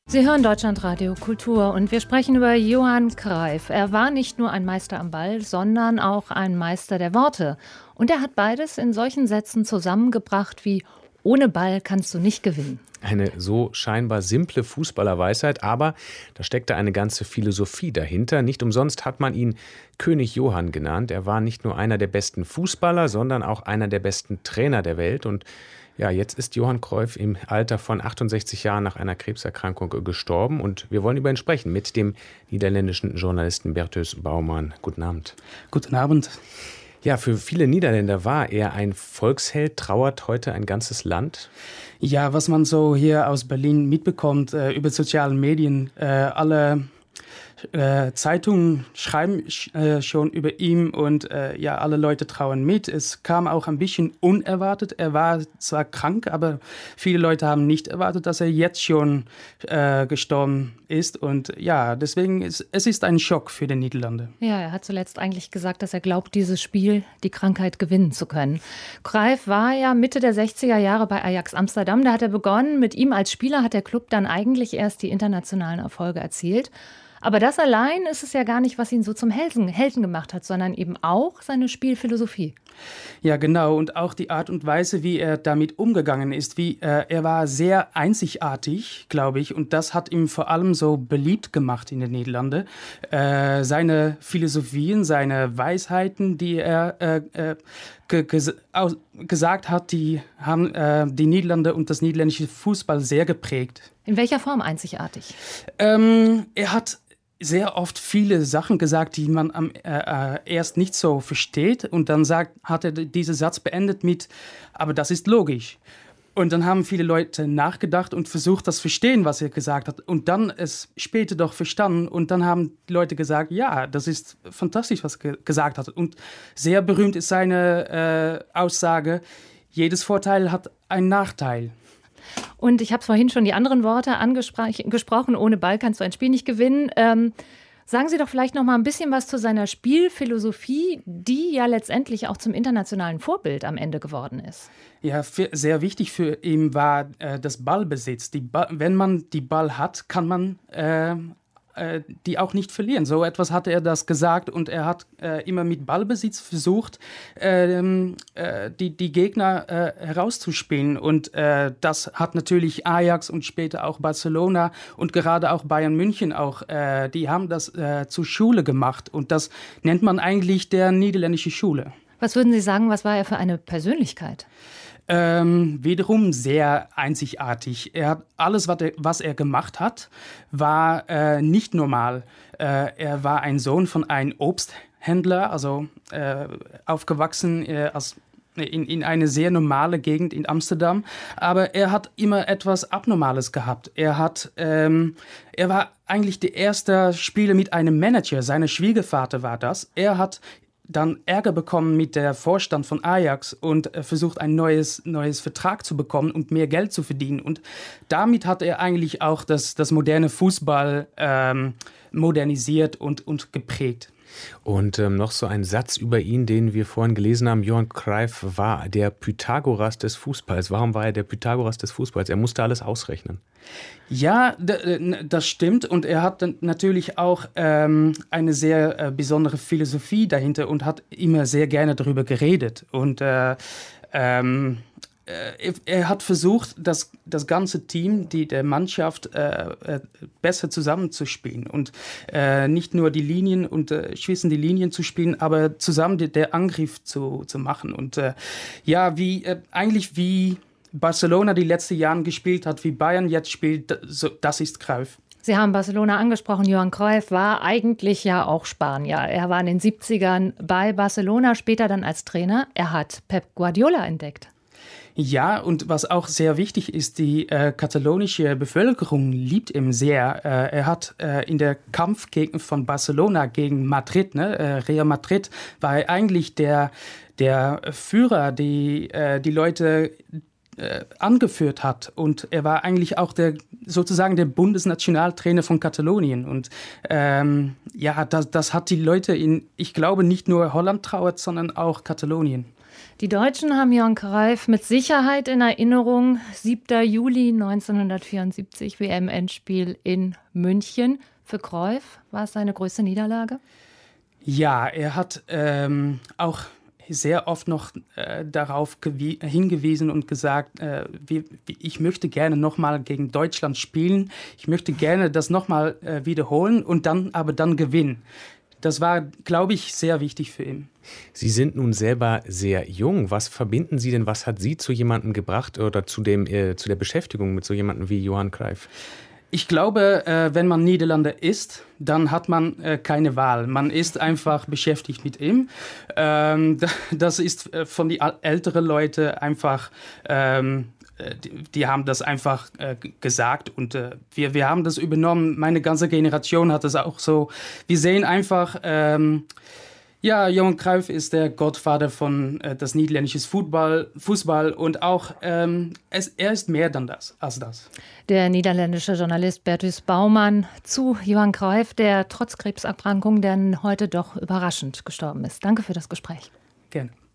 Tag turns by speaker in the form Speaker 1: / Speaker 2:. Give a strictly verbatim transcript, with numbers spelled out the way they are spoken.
Speaker 1: Sie hören Deutschlandradio Kultur und wir sprechen über Johann Cruyff. Er war nicht nur ein Meister am Ball, sondern auch ein Meister der Worte. Und er hat beides in solchen Sätzen zusammengebracht wie: Ohne Ball kannst du nicht gewinnen.
Speaker 2: Eine so scheinbar simple Fußballerweisheit, aber da steckte eine ganze Philosophie dahinter. Nicht umsonst hat man ihn König Johann genannt. Er war nicht nur einer der besten Fußballer, sondern auch einer der besten Trainer der Welt. Und ja, jetzt ist Johann Cruyff im Alter von achtundsechzig Jahren nach einer Krebserkrankung gestorben. Und wir wollen über ihn sprechen mit dem niederländischen Journalisten Bertus Baumann. Guten Abend.
Speaker 3: Guten Abend.
Speaker 2: Ja, für viele Niederländer war er ein Volksheld. Trauert heute ein ganzes Land?
Speaker 3: Ja, was man so hier aus Berlin mitbekommt, äh, über soziale Medien, äh, alle äh, Zeitungen schreiben äh, schon über ihn und äh, ja, alle Leute trauern mit. Es kam auch ein bisschen unerwartet. Er war zwar krank, aber viele Leute haben nicht erwartet, dass er jetzt schon äh, gestorben ist. Und ja, deswegen ist es ist ein Schock für die Niederlande.
Speaker 1: Ja, er hat zuletzt eigentlich gesagt, dass er glaubt, dieses Spiel, die Krankheit, gewinnen zu können. Cruyff war ja Mitte der sechziger Jahre bei Ajax Amsterdam. Da hat er begonnen. Mit ihm als Spieler hat der Club dann eigentlich erst die internationalen Erfolge erzielt. Aber das allein ist es ja gar nicht, was ihn so zum Helden, Helden gemacht hat, sondern eben auch seine Spielphilosophie.
Speaker 3: Ja, genau. Und auch die Art und Weise, wie er damit umgegangen ist. Wie, äh, er war sehr einzigartig, glaube ich. Und das hat ihn vor allem so beliebt gemacht in den Niederlanden. Äh, seine Philosophien, seine Weisheiten, die er äh, äh, ge- ges- aus- gesagt hat, die haben äh, die Niederlande und das niederländische Fußball sehr geprägt.
Speaker 1: In welcher Form einzigartig?
Speaker 3: Ähm, er hat sehr oft viele Sachen gesagt, die man am, äh, erst nicht so versteht. Und dann sagt, hat er diesen Satz beendet mit: Aber das ist logisch. Und dann haben viele Leute nachgedacht und versucht, das zu verstehen, was er gesagt hat. Und dann es später doch verstanden. Und dann haben die Leute gesagt: Ja, das ist fantastisch, was er ge- gesagt hat. Und sehr berühmt ist seine äh, Aussage: Jedes Vorteil hat einen Nachteil.
Speaker 1: Und ich habe vorhin schon die anderen Worte angesprochen. Ohne Ball kannst du ein Spiel nicht gewinnen. Ähm, sagen Sie doch vielleicht noch mal ein bisschen was zu seiner Spielphilosophie, die ja letztendlich auch zum internationalen Vorbild am Ende geworden ist.
Speaker 3: Ja, für, sehr wichtig für ihn war äh, das Ballbesitz. Die ba- wenn man die Ball hat, kann man äh, äh, die auch nicht verlieren. So etwas hat er das gesagt und er hat äh, immer mit Ballbesitz versucht, ähm, äh, die, die Gegner äh, herauszuspielen. Und äh, das hat natürlich Ajax und später auch Barcelona und gerade auch Bayern München auch, äh, die haben das äh, zur Schule gemacht. Und das nennt man eigentlich der niederländische Schule.
Speaker 1: Was würden Sie sagen, was war er für eine Persönlichkeit?
Speaker 3: Ähm, wiederum sehr einzigartig. Er hat alles, was er, was er gemacht hat, war äh, nicht normal. Äh, er war ein Sohn von einem Obsthändler, also äh, aufgewachsen äh, als in, in eine sehr normale Gegend in Amsterdam. Aber er hat immer etwas Abnormales gehabt. Er hat, ähm, er war eigentlich der erste Spieler mit einem Manager. Sein Schwiegervater war das. Er hat dann Ärger bekommen mit der Vorstand von Ajax und äh, versucht, ein neues, neues Vertrag zu bekommen und mehr Geld zu verdienen. Und damit hat er eigentlich auch das, das moderne Fußball ähm, modernisiert und, und geprägt.
Speaker 2: Und ähm, noch so ein Satz über ihn, den wir vorhin gelesen haben. Johann Cruyff war der Pythagoras des Fußballs. Warum war er der Pythagoras des Fußballs? Er musste alles ausrechnen.
Speaker 3: Ja, d- das stimmt. Und er hat dann natürlich auch ähm, eine sehr äh, besondere Philosophie dahinter und hat immer sehr gerne darüber geredet. Und äh, ähm, Er, er hat versucht, das, das ganze Team, die der Mannschaft äh, äh, besser zusammenzuspielen und äh, nicht nur die Linien und äh, schießen die Linien zu spielen, aber zusammen die, der Angriff zu, zu machen. Und äh, ja, wie äh, eigentlich wie Barcelona die letzten Jahre gespielt hat, wie Bayern jetzt spielt, so, das ist Cruyff.
Speaker 1: Sie haben Barcelona angesprochen. Johann Cruyff war eigentlich ja auch Spanier. Er war in den siebzigern bei Barcelona, später dann als Trainer. Er hat Pep Guardiola entdeckt.
Speaker 3: Ja, und was auch sehr wichtig ist, die äh, katalonische Bevölkerung liebt ihn sehr. Äh, er hat äh, in der Kampf gegen, von Barcelona gegen Madrid, ne, äh, Real Madrid, war er eigentlich der, der Führer, die äh, die Leute äh, angeführt hat. Und er war eigentlich auch der sozusagen der Bundesnationaltrainer von Katalonien. Und ähm, ja, das, das hat die Leute in, ich glaube, nicht nur Holland trauert, sondern auch Katalonien.
Speaker 1: Die Deutschen haben Johann Cruyff mit Sicherheit in Erinnerung. siebter Juli neunzehnhundertvierundsiebzig, W M-Endspiel in München. Für Cruyff war es seine größte Niederlage?
Speaker 3: Ja, er hat ähm, auch sehr oft noch äh, darauf hingewiesen und gesagt, äh, wie, wie, ich möchte gerne nochmal gegen Deutschland spielen. Ich möchte gerne das nochmal äh, wiederholen und dann aber dann gewinnen. Das war, glaube ich, sehr wichtig für ihn.
Speaker 2: Sie sind nun selber sehr jung. Was verbinden Sie denn, was hat Sie zu jemandem gebracht oder zu, dem, äh, zu der Beschäftigung mit so jemandem wie Johann Cruyff?
Speaker 3: Ich glaube, äh, wenn man Niederländer ist, dann hat man äh, keine Wahl. Man ist einfach beschäftigt mit ihm. Ähm, das ist äh, von den älteren Leuten einfach... Ähm, Die, die haben das einfach äh, gesagt und äh, wir, wir haben das übernommen. Meine ganze Generation hat das auch so. Wir sehen einfach, ähm, ja, Johan Cruyff ist der Gottvater von äh, das niederländische Fußball, Fußball und auch ähm, es, er ist mehr dann das, als das.
Speaker 1: Der niederländische Journalist Bertus Baumann zu Johann Cruyff, der trotz Krebserkrankung dann heute doch überraschend gestorben ist. Danke für das Gespräch.
Speaker 3: Gerne.